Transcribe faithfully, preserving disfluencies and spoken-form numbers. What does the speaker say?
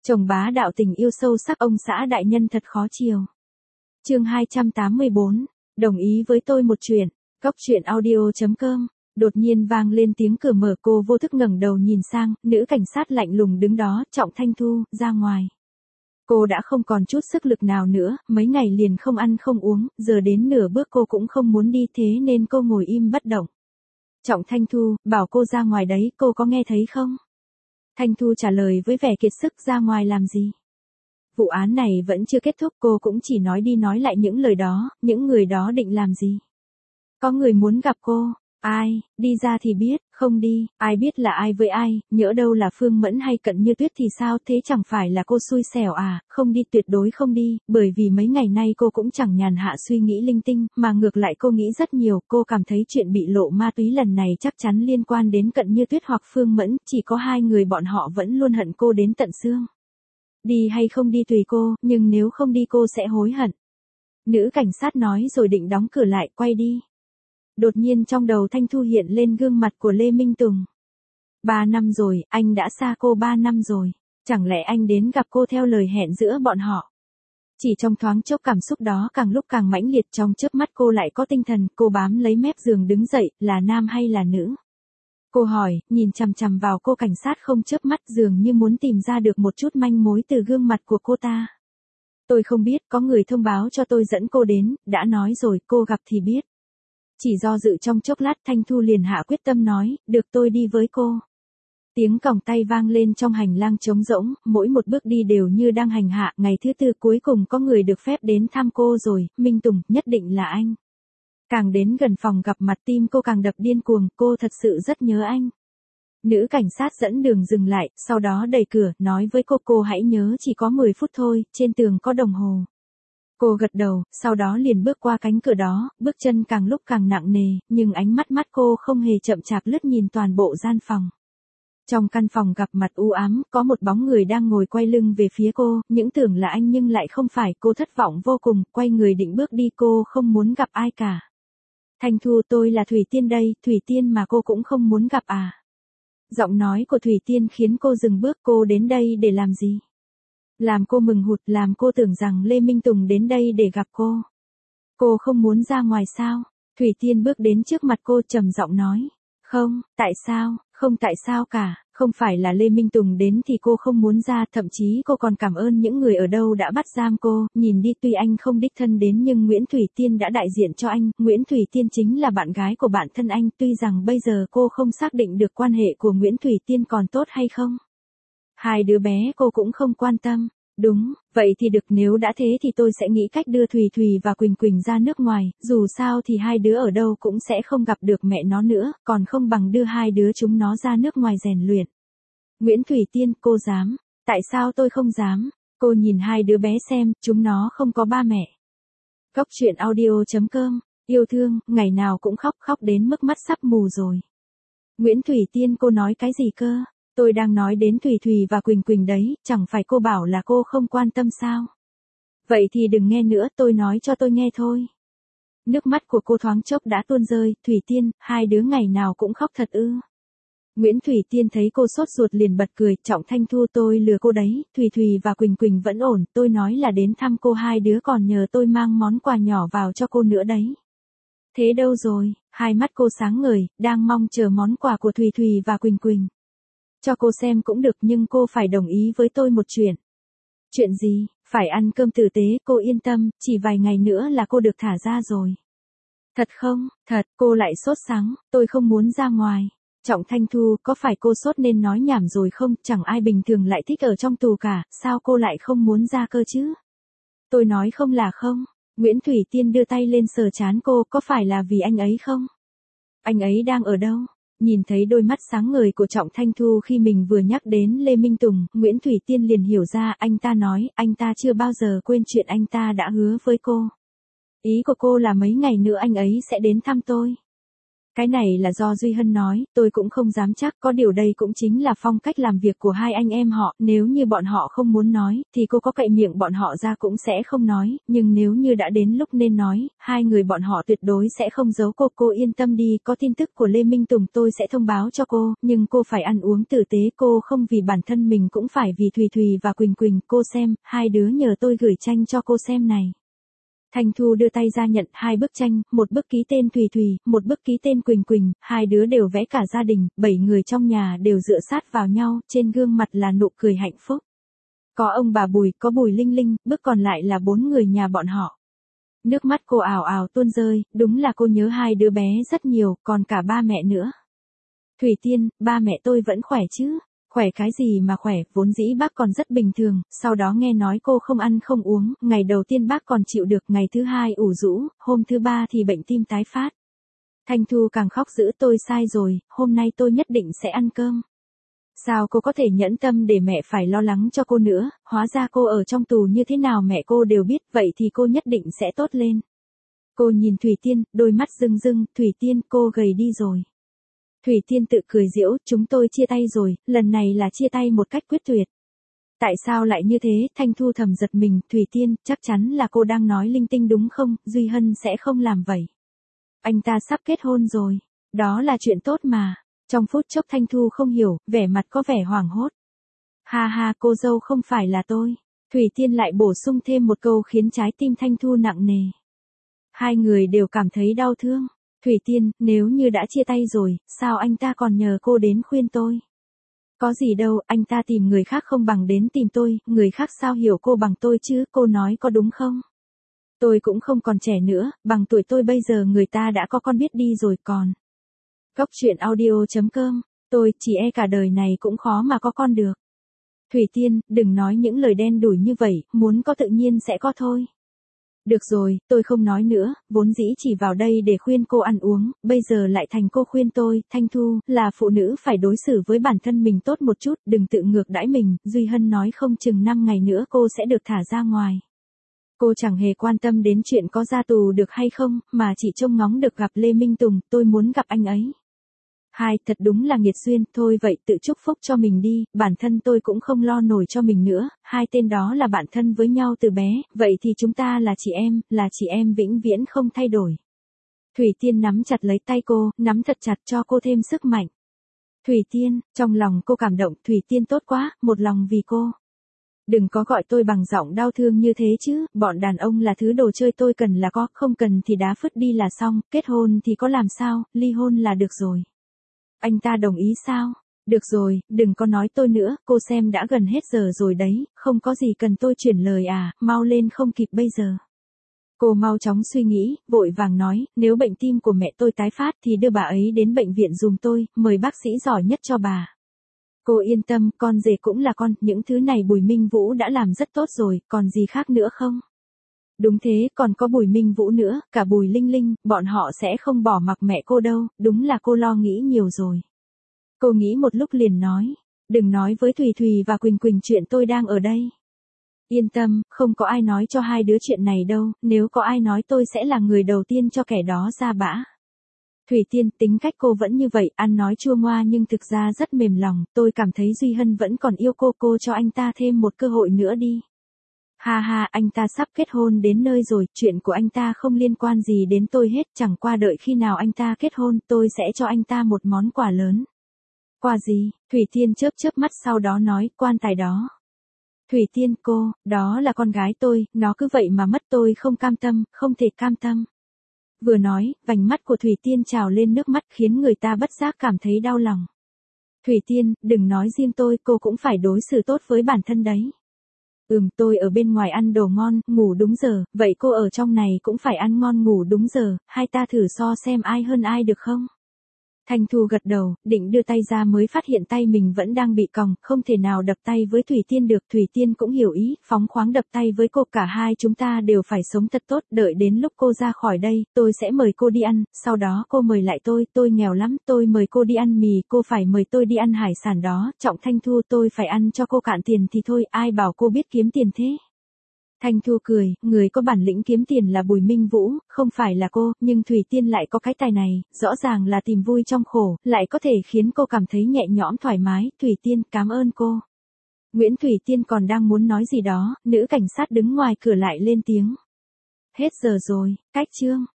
Chồng bá đạo tình yêu sâu sắc ông xã đại nhân thật khó chiều. Chương hai trăm tám mươi bốn, đồng ý với tôi một chuyện. Góc truyện audio chấm com. Đột nhiên vang lên tiếng cửa mở, cô vô thức ngẩng đầu nhìn sang, nữ cảnh sát lạnh lùng đứng đó, Trọng Thanh Thu, ra ngoài. Cô đã không còn chút sức lực nào nữa, mấy ngày liền không ăn không uống, giờ đến nửa bước cô cũng không muốn đi, thế nên cô ngồi im bất động. Trọng Thanh Thu, bảo cô ra ngoài đấy, cô có nghe thấy không? Thanh Thu trả lời với vẻ kiệt sức, ra ngoài làm gì? Vụ án này vẫn chưa kết thúc, cô cũng chỉ nói đi nói lại những lời đó, những người đó định làm gì? Có người muốn gặp cô. Ai, đi ra thì biết, không đi, ai biết là ai với ai, nhỡ đâu là Phương Mẫn hay Cận Như Tuyết thì sao, thế chẳng phải là cô xui xẻo à, không đi, tuyệt đối không đi, bởi vì mấy ngày nay cô cũng chẳng nhàn hạ suy nghĩ linh tinh, mà ngược lại cô nghĩ rất nhiều, cô cảm thấy chuyện bị lộ ma túy lần này chắc chắn liên quan đến Cận Như Tuyết hoặc Phương Mẫn, chỉ có hai người bọn họ vẫn luôn hận cô đến tận xương. Đi hay không đi tùy cô, nhưng nếu không đi cô sẽ hối hận. Nữ cảnh sát nói rồi định đóng cửa lại, quay đi. Đột nhiên trong đầu Thanh Thu hiện lên gương mặt của Lê Minh Tùng. Ba năm rồi, anh đã xa cô ba năm rồi. Chẳng lẽ anh đến gặp cô theo lời hẹn giữa bọn họ? Chỉ trong thoáng chốc cảm xúc đó càng lúc càng mãnh liệt, trong chớp mắt cô lại có tinh thần, cô bám lấy mép giường đứng dậy, là nam hay là nữ? Cô hỏi, nhìn chằm chằm vào cô cảnh sát không chớp mắt, dường như muốn tìm ra được một chút manh mối từ gương mặt của cô ta. Tôi không biết, có người thông báo cho tôi dẫn cô đến, đã nói rồi, cô gặp thì biết. Chỉ do dự trong chốc lát, Thanh Thu liền hạ quyết tâm nói, được, tôi đi với cô. Tiếng còng tay vang lên trong hành lang trống rỗng, mỗi một bước đi đều như đang hành hạ, ngày thứ tư cuối cùng có người được phép đến thăm cô rồi, Minh Tùng, nhất định là anh. Càng đến gần phòng gặp mặt tim cô càng đập điên cuồng, cô thật sự rất nhớ anh. Nữ cảnh sát dẫn đường dừng lại, sau đó đẩy cửa, nói với cô, cô hãy nhớ chỉ có mười phút thôi, trên tường có đồng hồ. Cô gật đầu, sau đó liền bước qua cánh cửa đó, bước chân càng lúc càng nặng nề, nhưng ánh mắt mắt cô không hề chậm chạp lướt nhìn toàn bộ gian phòng. Trong căn phòng gặp mặt u ám, có một bóng người đang ngồi quay lưng về phía cô, những tưởng là anh nhưng lại không phải, cô thất vọng vô cùng, quay người định bước đi, cô không muốn gặp ai cả. Thanh Thu, tôi là Thủy Tiên đây, Thủy Tiên mà cô cũng không muốn gặp à? Giọng nói của Thủy Tiên khiến cô dừng bước, cô đến đây để làm gì? Làm cô mừng hụt, làm cô tưởng rằng Lê Minh Tùng đến đây để gặp cô. Cô không muốn ra ngoài sao? Thủy Tiên bước đến trước mặt cô trầm giọng nói. Không, tại sao, không tại sao cả, không phải là Lê Minh Tùng đến thì cô không muốn ra, thậm chí cô còn cảm ơn những người ở đâu đã bắt giam cô, nhìn đi tuy anh không đích thân đến nhưng Nguyễn Thủy Tiên đã đại diện cho anh, Nguyễn Thủy Tiên chính là bạn gái của bạn thân anh, tuy rằng bây giờ cô không xác định được quan hệ của Nguyễn Thủy Tiên còn tốt hay không. Hai đứa bé cô cũng không quan tâm. Đúng, vậy thì được, nếu đã thế thì tôi sẽ nghĩ cách đưa Thùy Thùy và Quỳnh Quỳnh ra nước ngoài, dù sao thì hai đứa ở đâu cũng sẽ không gặp được mẹ nó nữa, còn không bằng đưa hai đứa chúng nó ra nước ngoài rèn luyện. Nguyễn Thủy Tiên, cô dám? Tại sao tôi không dám? Cô nhìn hai đứa bé xem, chúng nó không có ba mẹ. Góc truyện audio chấm com, yêu thương, ngày nào cũng khóc, khóc đến mức mắt sắp mù rồi. Nguyễn Thủy Tiên, cô nói cái gì cơ? Tôi đang nói đến Thùy Thùy và Quỳnh Quỳnh đấy, chẳng phải cô bảo là cô không quan tâm sao? Vậy thì đừng nghe nữa, tôi nói cho tôi nghe thôi. Nước mắt của cô thoáng chốc đã tuôn rơi, Thủy Tiên, hai đứa ngày nào cũng khóc thật ư? Nguyễn Thủy Tiên thấy cô sốt ruột liền bật cười, Trọng Thanh Thu, tôi lừa cô đấy, Thùy Thùy và Quỳnh Quỳnh vẫn ổn, tôi nói là đến thăm cô, hai đứa còn nhờ tôi mang món quà nhỏ vào cho cô nữa đấy. Thế đâu rồi? Hai mắt cô sáng ngời, đang mong chờ món quà của Thùy Thùy và Quỳnh Quỳnh. Cho cô xem cũng được nhưng cô phải đồng ý với tôi một chuyện. Chuyện gì? Phải ăn cơm tử tế, cô yên tâm, chỉ vài ngày nữa là cô được thả ra rồi. Thật không? Thật, cô lại sốt sắng, tôi không muốn ra ngoài. Trọng Thanh Thu, có phải cô sốt nên nói nhảm rồi không? Chẳng ai bình thường lại thích ở trong tù cả, sao cô lại không muốn ra cơ chứ? Tôi nói không là không. Nguyễn Thủy Tiên đưa tay lên sờ trán cô, có phải là vì anh ấy không? Anh ấy đang ở đâu? Nhìn thấy đôi mắt sáng ngời của Trọng Thanh Thu khi mình vừa nhắc đến Lê Minh Tùng, Nguyễn Thủy Tiên liền hiểu ra, anh ta nói, anh ta chưa bao giờ quên chuyện anh ta đã hứa với cô. Ý của cô là mấy ngày nữa anh ấy sẽ đến thăm tôi. Cái này là do Duy Hân nói, tôi cũng không dám chắc, có điều đây cũng chính là phong cách làm việc của hai anh em họ, nếu như bọn họ không muốn nói, thì cô có cậy miệng bọn họ ra cũng sẽ không nói, nhưng nếu như đã đến lúc nên nói, hai người bọn họ tuyệt đối sẽ không giấu cô, cô yên tâm đi, có tin tức của Lê Minh Tùng tôi sẽ thông báo cho cô, nhưng cô phải ăn uống tử tế, cô không vì bản thân mình cũng phải vì Thùy Thùy và Quỳnh Quỳnh, cô xem, hai đứa nhờ tôi gửi tranh cho cô xem này. Thanh Thu đưa tay ra nhận hai bức tranh, một bức ký tên Thùy Thùy, một bức ký tên Quỳnh Quỳnh, hai đứa đều vẽ cả gia đình, bảy người trong nhà đều dựa sát vào nhau, trên gương mặt là nụ cười hạnh phúc. Có ông bà Bùi, có Bùi Linh Linh, bức còn lại là bốn người nhà bọn họ. Nước mắt cô ào ào tuôn rơi, đúng là cô nhớ hai đứa bé rất nhiều, còn cả ba mẹ nữa. Thủy Tiên, ba mẹ tôi vẫn khỏe chứ? Khỏe cái gì mà khỏe, vốn dĩ bác còn rất bình thường, sau đó nghe nói cô không ăn không uống, ngày đầu tiên bác còn chịu được, ngày thứ hai ủ rũ, hôm thứ ba thì bệnh tim tái phát. Thanh Thu càng khóc dữ, tôi sai rồi, hôm nay tôi nhất định sẽ ăn cơm. Sao cô có thể nhẫn tâm để mẹ phải lo lắng cho cô nữa, hóa ra cô ở trong tù như thế nào mẹ cô đều biết, vậy thì cô nhất định sẽ tốt lên. Cô nhìn Thủy Tiên, đôi mắt rưng rưng, Thủy Tiên, cô gầy đi rồi. Thủy Tiên tự cười giễu, chúng tôi chia tay rồi, lần này là chia tay một cách quyết tuyệt. Tại sao lại như thế, Thanh Thu thầm giật mình, Thủy Tiên, chắc chắn là cô đang nói linh tinh đúng không, Duy Hân sẽ không làm vậy. Anh ta sắp kết hôn rồi, đó là chuyện tốt mà. Trong phút chốc Thanh Thu không hiểu, vẻ mặt có vẻ hoảng hốt. Ha ha, cô dâu không phải là tôi. Thủy Tiên lại bổ sung thêm một câu khiến trái tim Thanh Thu nặng nề. Hai người đều cảm thấy đau thương. Thủy Tiên, nếu như đã chia tay rồi, sao anh ta còn nhờ cô đến khuyên tôi? Có gì đâu, anh ta tìm người khác không bằng đến tìm tôi, người khác sao hiểu cô bằng tôi chứ, cô nói có đúng không? Tôi cũng không còn trẻ nữa, bằng tuổi tôi bây giờ người ta đã có con biết đi rồi còn. Góc truyện audio chấm com, tôi chỉ e cả đời này cũng khó mà có con được. Thủy Tiên, đừng nói những lời đen đủi như vậy, muốn có tự nhiên sẽ có thôi. Được rồi, tôi không nói nữa, vốn dĩ chỉ vào đây để khuyên cô ăn uống, bây giờ lại thành cô khuyên tôi, Thanh Thu, là phụ nữ phải đối xử với bản thân mình tốt một chút, đừng tự ngược đãi mình, Duy Hân nói không chừng năm ngày nữa cô sẽ được thả ra ngoài. Cô chẳng hề quan tâm đến chuyện có ra tù được hay không, mà chỉ trông ngóng được gặp Lê Minh Tùng, tôi muốn gặp anh ấy. Hai, thật đúng là nghiệt duyên, thôi vậy tự chúc phúc cho mình đi, bản thân tôi cũng không lo nổi cho mình nữa, hai tên đó là bạn thân với nhau từ bé, vậy thì chúng ta là chị em, là chị em vĩnh viễn không thay đổi. Thủy Tiên nắm chặt lấy tay cô, nắm thật chặt cho cô thêm sức mạnh. Thủy Tiên, trong lòng cô cảm động, Thủy Tiên tốt quá, một lòng vì cô. Đừng có gọi tôi bằng giọng đau thương như thế chứ, bọn đàn ông là thứ đồ chơi tôi cần là có, không cần thì đá phứt đi là xong, kết hôn thì có làm sao, ly hôn là được rồi. Anh ta đồng ý sao? Được rồi, đừng có nói tôi nữa, cô xem đã gần hết giờ rồi đấy, không có gì cần tôi chuyển lời à, mau lên không kịp bây giờ. Cô mau chóng suy nghĩ, vội vàng nói, nếu bệnh tim của mẹ tôi tái phát thì đưa bà ấy đến bệnh viện giùm tôi, mời bác sĩ giỏi nhất cho bà. Cô yên tâm, con rể cũng là con, những thứ này Bùi Minh Vũ đã làm rất tốt rồi, còn gì khác nữa không? Đúng thế, còn có Bùi Minh Vũ nữa, cả Bùi Linh Linh, bọn họ sẽ không bỏ mặc mẹ cô đâu, đúng là cô lo nghĩ nhiều rồi. Cô nghĩ một lúc liền nói, đừng nói với Thùy Thùy và Quỳnh Quỳnh chuyện tôi đang ở đây. Yên tâm, không có ai nói cho hai đứa chuyện này đâu, nếu có ai nói tôi sẽ là người đầu tiên cho kẻ đó ra bã. Thủy Tiên, tính cách cô vẫn như vậy, ăn nói chua ngoa nhưng thực ra rất mềm lòng, tôi cảm thấy Duy Hân vẫn còn yêu cô, cô cho anh ta thêm một cơ hội nữa đi. Ha ha, anh ta sắp kết hôn đến nơi rồi, chuyện của anh ta không liên quan gì đến tôi hết, chẳng qua đợi khi nào anh ta kết hôn, tôi sẽ cho anh ta một món quà lớn. Quà gì? Thủy Tiên chớp chớp mắt sau đó nói, quan tài đó. Thủy Tiên, cô, đó là con gái tôi, nó cứ vậy mà mất tôi không cam tâm, không thể cam tâm. Vừa nói, vành mắt của Thủy Tiên trào lên nước mắt khiến người ta bất giác cảm thấy đau lòng. Thủy Tiên, đừng nói riêng tôi, cô cũng phải đối xử tốt với bản thân đấy. Ừm, tôi ở bên ngoài ăn đồ ngon, ngủ đúng giờ, vậy cô ở trong này cũng phải ăn ngon ngủ đúng giờ, hai ta thử so xem ai hơn ai được không? Thanh Thu gật đầu, định đưa tay ra mới phát hiện tay mình vẫn đang bị còng, không thể nào đập tay với Thủy Tiên được, Thủy Tiên cũng hiểu ý, phóng khoáng đập tay với cô, cả hai chúng ta đều phải sống thật tốt, đợi đến lúc cô ra khỏi đây, tôi sẽ mời cô đi ăn, sau đó cô mời lại tôi, tôi nghèo lắm, tôi mời cô đi ăn mì, cô phải mời tôi đi ăn hải sản đó, trọng Thanh Thu tôi phải ăn cho cô cạn tiền thì thôi, ai bảo cô biết kiếm tiền thế. Thanh Thu cười, người có bản lĩnh kiếm tiền là Bùi Minh Vũ, không phải là cô, nhưng Thủy Tiên lại có cái tài này, rõ ràng là tìm vui trong khổ, lại có thể khiến cô cảm thấy nhẹ nhõm thoải mái. Thủy Tiên, cảm ơn cô. Nguyễn Thủy Tiên còn đang muốn nói gì đó, nữ cảnh sát đứng ngoài cửa lại lên tiếng. Hết giờ rồi, cách chương.